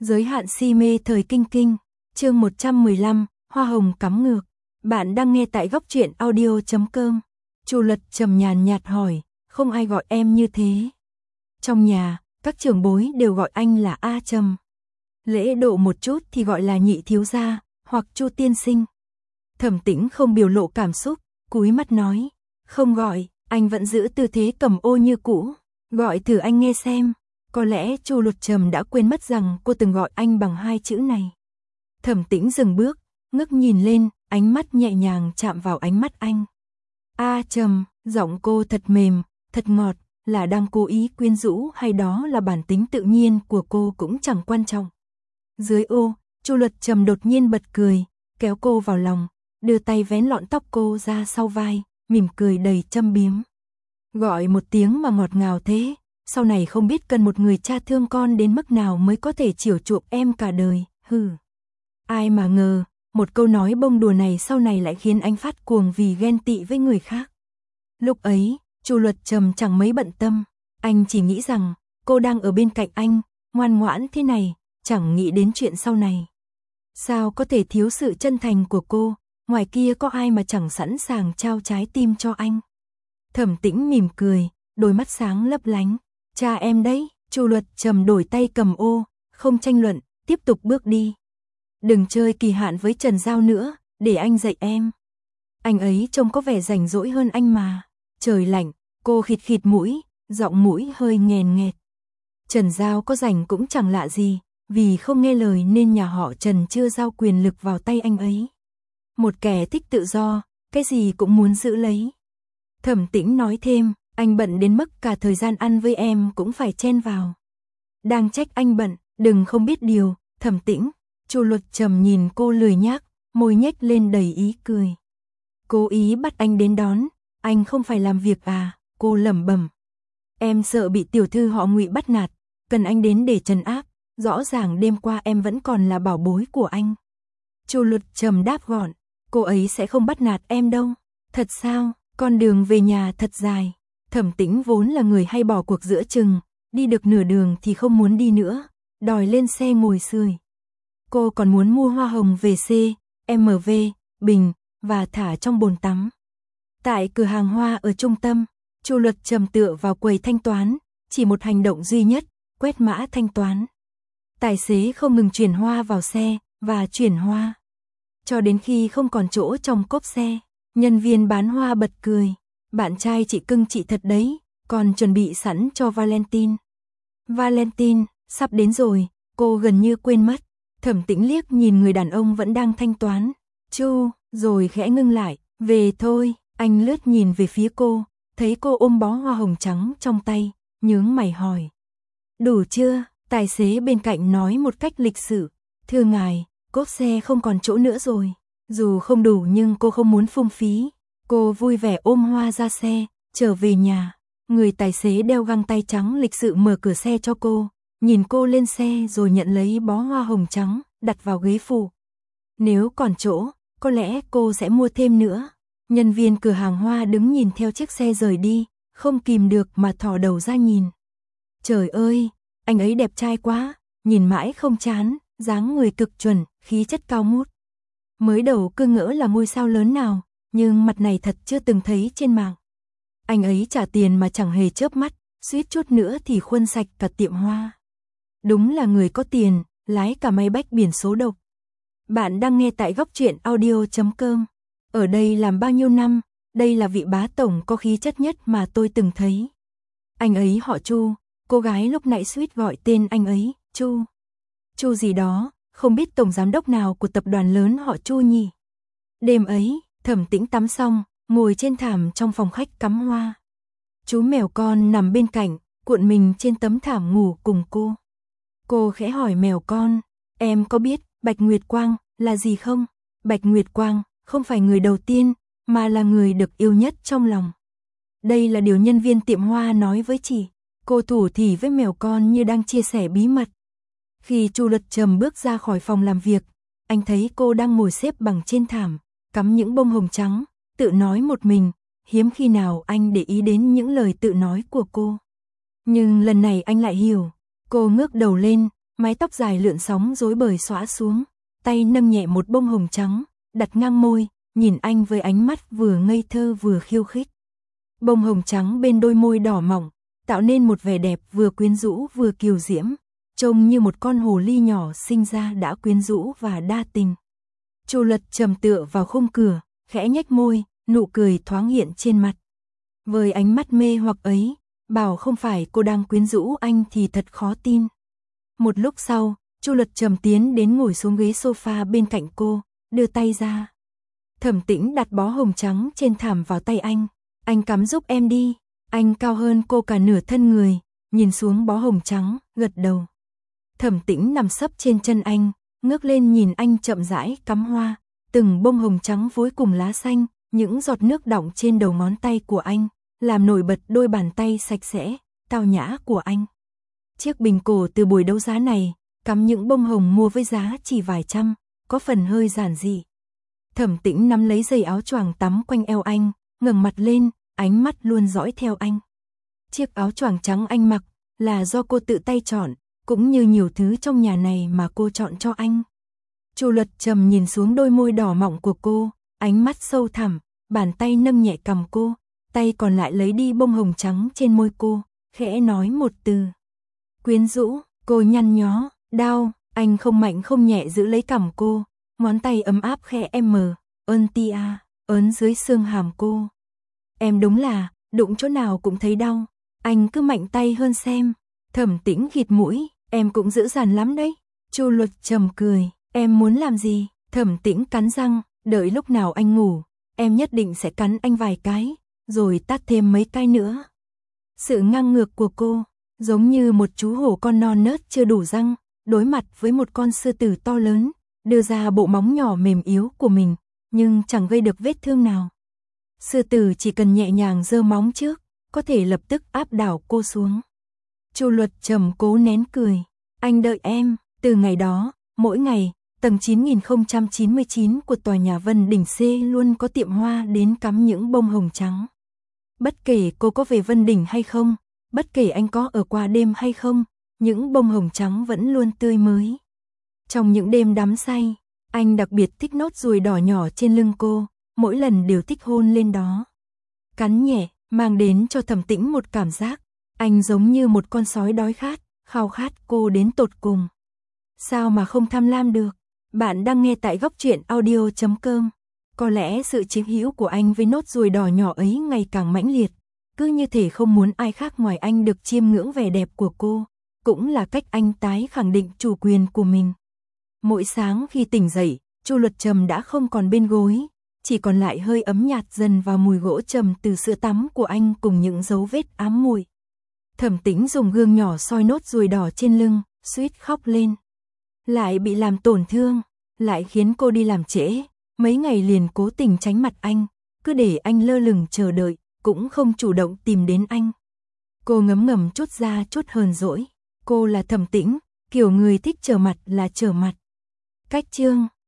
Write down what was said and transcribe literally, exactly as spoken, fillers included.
Giới hạn si mê thời kinh kinh, chương một trăm mười lăm, hoa hồng cắm ngược. Bạn đang nghe tại góc truyện audio chấm com. Chu Luật trầm nhàn nhạt hỏi, không ai gọi em như thế. Trong nhà, các trưởng bối đều gọi anh là A Trầm. Lễ độ một chút thì gọi là nhị thiếu gia, hoặc Chu tiên sinh. Thẩm Tĩnh không biểu lộ cảm xúc, cúi mắt nói, không gọi, anh vẫn giữ tư thế cầm ô như cũ, gọi thử anh nghe xem. Có lẽ Chu Luật Trầm đã quên mất rằng cô từng gọi anh bằng hai chữ này. Thẩm Tĩnh dừng bước, ngước nhìn lên, ánh mắt nhẹ nhàng chạm vào ánh mắt anh. A Trầm, giọng cô thật mềm, thật ngọt, là đang cố ý quyến rũ hay đó là bản tính tự nhiên của cô cũng chẳng quan trọng. Dưới ô, Chu Luật Trầm đột nhiên bật cười, kéo cô vào lòng, đưa tay vén lọn tóc cô ra sau vai, mỉm cười đầy châm biếm. Gọi một tiếng mà ngọt ngào thế, sau này không biết cần một người cha thương con đến mức nào mới có thể chiều chuộng em cả đời, hừ. Ai mà ngờ, một câu nói bông đùa này sau này lại khiến anh phát cuồng vì ghen tị với người khác. Lúc ấy, Chu Luật Trầm chẳng mấy bận tâm, anh chỉ nghĩ rằng cô đang ở bên cạnh anh, ngoan ngoãn thế này, chẳng nghĩ đến chuyện sau này. Sao có thể thiếu sự chân thành của cô, ngoài kia có ai mà chẳng sẵn sàng trao trái tim cho anh. Thẩm Tĩnh mỉm cười, đôi mắt sáng lấp lánh. Cha em đấy. Chu Luật Trầm đổi tay cầm ô, không tranh luận, tiếp tục bước đi. Đừng chơi kỳ hạn với Trần Giao nữa, để anh dạy em. Anh ấy trông có vẻ rảnh rỗi hơn anh mà. Trời lạnh, cô khịt khịt mũi, giọng mũi hơi nghèn nghẹt. Trần Giao có rảnh cũng chẳng lạ gì, vì không nghe lời nên nhà họ Trần chưa giao quyền lực vào tay anh ấy. Một kẻ thích tự do, cái gì cũng muốn giữ lấy. Thẩm Tĩnh nói thêm, anh bận đến mức cả thời gian ăn với em cũng phải chen vào. Đang trách anh bận, đừng không biết điều, Thẩm Tĩnh. Chu Luật Trầm nhìn cô lười nhác, môi nhếch lên đầy ý cười. Cố ý bắt anh đến đón, anh không phải làm việc à, cô lẩm bẩm. Em sợ bị tiểu thư họ Ngụy bắt nạt, cần anh đến để trấn áp, rõ ràng đêm qua em vẫn còn là bảo bối của anh. Chu Luật Trầm đáp gọn, cô ấy sẽ không bắt nạt em đâu. Thật sao, con đường về nhà thật dài. Thẩm Tĩnh vốn là người hay bỏ cuộc giữa chừng, đi được nửa đường thì không muốn đi nữa, đòi lên xe ngồi sưởi. Cô còn muốn mua hoa hồng về xê, em vê, bình, và thả trong bồn tắm. Tại cửa hàng hoa ở trung tâm, Chu Luật Trầm tựa vào quầy thanh toán, chỉ một hành động duy nhất, quét mã thanh toán. Tài xế không ngừng chuyển hoa vào xe, và chuyển hoa. Cho đến khi không còn chỗ trong cốp xe, nhân viên bán hoa bật cười. Bạn trai chị cưng chị thật đấy, còn chuẩn bị sẵn cho Valentine. Valentine, sắp đến rồi, cô gần như quên mất. Thẩm Tĩnh liếc nhìn người đàn ông vẫn đang thanh toán. Chu, rồi khẽ ngưng lại, về thôi. Anh lướt nhìn về phía cô, thấy cô ôm bó hoa hồng trắng trong tay, nhướng mày hỏi. Đủ chưa? Tài xế bên cạnh nói một cách lịch sự. Thưa ngài, cốp xe không còn chỗ nữa rồi. Dù không đủ nhưng cô không muốn phung phí. Cô vui vẻ ôm hoa ra xe, trở về nhà. Người tài xế đeo găng tay trắng lịch sự mở cửa xe cho cô, nhìn cô lên xe rồi nhận lấy bó hoa hồng trắng, đặt vào ghế phụ. Nếu còn chỗ, có lẽ cô sẽ mua thêm nữa. Nhân viên cửa hàng hoa đứng nhìn theo chiếc xe rời đi, không kìm được mà thò đầu ra nhìn. Trời ơi, anh ấy đẹp trai quá, nhìn mãi không chán, dáng người cực chuẩn, khí chất cao ngút. Mới đầu cứ ngỡ là ngôi sao lớn nào, nhưng mặt này thật chưa từng thấy trên mạng. Anh ấy trả tiền mà chẳng hề chớp mắt, suýt chút nữa thì khuân sạch cả tiệm hoa. Đúng là người có tiền, lái cả máy bách biển số độc. Bạn đang nghe tại góc truyện audio chấm com. Ở đây làm bao nhiêu năm, đây là vị bá tổng có khí chất nhất mà tôi từng thấy. Anh ấy họ Chu, cô gái lúc nãy suýt gọi tên anh ấy, Chu. Chu gì đó, không biết tổng giám đốc nào của tập đoàn lớn họ Chu nhỉ. Đêm ấy, Thẩm Tĩnh tắm xong, ngồi trên thảm trong phòng khách cắm hoa. Chú mèo con nằm bên cạnh, cuộn mình trên tấm thảm ngủ cùng cô. Cô khẽ hỏi mèo con, em có biết Bạch Nguyệt Quang là gì không? Bạch Nguyệt Quang không phải người đầu tiên, mà là người được yêu nhất trong lòng. Đây là điều nhân viên tiệm hoa nói với chị. Cô thủ thỉ với mèo con như đang chia sẻ bí mật. Khi Chu Luật Trầm bước ra khỏi phòng làm việc, anh thấy cô đang ngồi xếp bằng trên thảm, cắm những bông hồng trắng, tự nói một mình, hiếm khi nào anh để ý đến những lời tự nói của cô. Nhưng lần này anh lại hiểu, cô ngước đầu lên, mái tóc dài lượn sóng rối bời xõa xuống, tay nâng nhẹ một bông hồng trắng, đặt ngang môi, nhìn anh với ánh mắt vừa ngây thơ vừa khiêu khích. Bông hồng trắng bên đôi môi đỏ mỏng, tạo nên một vẻ đẹp vừa quyến rũ vừa kiều diễm, trông như một con hồ ly nhỏ sinh ra đã quyến rũ và đa tình. Chu Luật trầm tựa vào khung cửa, khẽ nhếch môi, nụ cười thoáng hiện trên mặt. Với ánh mắt mê hoặc ấy, bảo không phải cô đang quyến rũ anh thì thật khó tin. Một lúc sau, Chu Luật trầm tiến đến ngồi xuống ghế sofa bên cạnh cô, đưa tay ra. Thẩm Tĩnh đặt bó hồng trắng trên thảm vào tay anh. Anh cắm giúp em đi. Anh cao hơn cô cả nửa thân người, nhìn xuống bó hồng trắng, gật đầu. Thẩm Tĩnh nằm sấp trên chân anh, ngước lên nhìn anh chậm rãi cắm hoa, từng bông hồng trắng phối cùng lá xanh, những giọt nước đọng trên đầu ngón tay của anh, làm nổi bật đôi bàn tay sạch sẽ, tao nhã của anh. Chiếc bình cổ từ buổi đấu giá này, cắm những bông hồng mua với giá chỉ vài trăm, có phần hơi giản dị. Thẩm Tĩnh nắm lấy dây áo choàng tắm quanh eo anh, ngẩng mặt lên, ánh mắt luôn dõi theo anh. Chiếc áo choàng trắng anh mặc là do cô tự tay chọn, cũng như nhiều thứ trong nhà này mà cô chọn cho anh. Chu Luật trầm nhìn xuống đôi môi đỏ mọng của cô, ánh mắt sâu thẳm, bàn tay nâng nhẹ cằm cô, tay còn lại lấy đi bông hồng trắng trên môi cô, khẽ nói một từ. Quyến rũ. Cô nhăn nhó, đau, anh không mạnh không nhẹ giữ lấy cằm cô, ngón tay ấm áp khẽ em mờ, ơn tia, ấn dưới xương hàm cô. Em đúng là, đụng chỗ nào cũng thấy đau, anh cứ mạnh tay hơn xem. Thẩm Tĩnh khịt mũi, em cũng dữ dằn lắm đấy. Chu Luật trầm cười, em muốn làm gì? Thẩm Tĩnh cắn răng, đợi lúc nào anh ngủ, em nhất định sẽ cắn anh vài cái, rồi tát thêm mấy cái nữa. Sự ngang ngược của cô, giống như một chú hổ con non nớt chưa đủ răng, đối mặt với một con sư tử to lớn, đưa ra bộ móng nhỏ mềm yếu của mình, nhưng chẳng gây được vết thương nào. Sư tử chỉ cần nhẹ nhàng giơ móng trước, có thể lập tức áp đảo cô xuống. Chu Luật trầm cố nén cười, anh đợi em. Từ ngày đó, mỗi ngày, tầng chín nghìn không trăm chín mươi chín của tòa nhà Vân Đỉnh C luôn có tiệm hoa đến cắm những bông hồng trắng. Bất kể cô có về Vân Đỉnh hay không, bất kể anh có ở qua đêm hay không, những bông hồng trắng vẫn luôn tươi mới. Trong những đêm đắm say, anh đặc biệt thích nốt ruồi đỏ nhỏ trên lưng cô, mỗi lần đều thích hôn lên đó. Cắn nhẹ, mang đến cho Thẩm Tĩnh một cảm giác, anh giống như một con sói đói khát, khao khát cô đến tột cùng. Sao mà không tham lam được? Bạn đang nghe tại góc truyện audio chấm com. Có lẽ sự chiếm hữu của anh với nốt ruồi đỏ nhỏ ấy ngày càng mãnh liệt, cứ như thể không muốn ai khác ngoài anh được chiêm ngưỡng vẻ đẹp của cô, cũng là cách anh tái khẳng định chủ quyền của mình. Mỗi sáng khi tỉnh dậy, Chu Luật trầm đã không còn bên gối, chỉ còn lại hơi ấm nhạt dần vào mùi gỗ trầm từ sữa tắm của anh cùng những dấu vết ám mùi. Thẩm Tĩnh dùng gương nhỏ soi nốt ruồi đỏ trên lưng, suýt khóc lên. Lại bị làm tổn thương, lại khiến cô đi làm trễ, mấy ngày liền cố tình tránh mặt anh, cứ để anh lơ lửng chờ đợi, cũng không chủ động tìm đến anh. Cô ngấm ngầm chút ra chút hờn dỗi, cô là Thẩm Tĩnh, kiểu người thích trở mặt là trở mặt. Cách chương